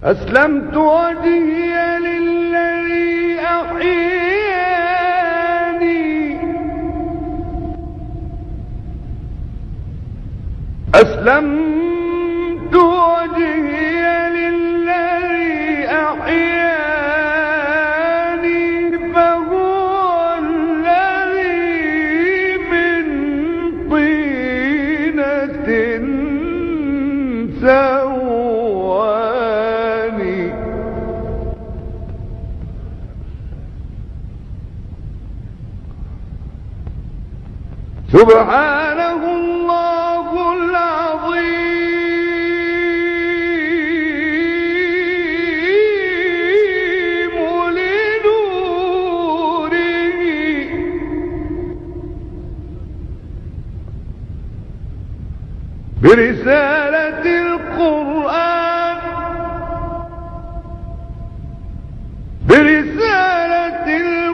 أسلمت وجهي للذي أحياني، أسلمت وجهي للذي أحياني، فهو الذي من طينة سواني. سبحانه الله العظيم لنوره، برسالة القرآن، برسالة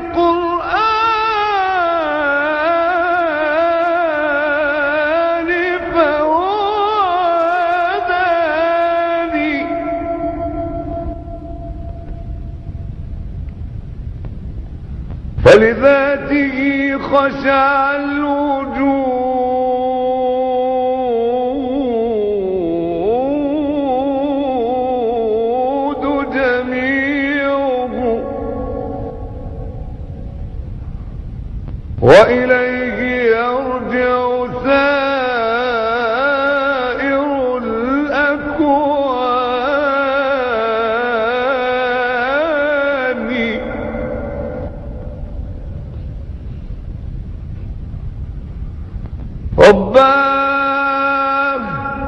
القرآن، فهو هداني. فلذاته خشع الوجود جميعه، وإليه يرجع سائر الأكوان. رباه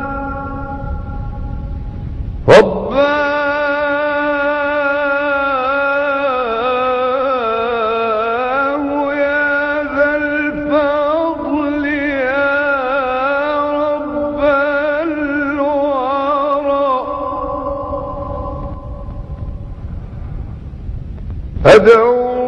يا ذا الفضل يا رب الورى، أدعو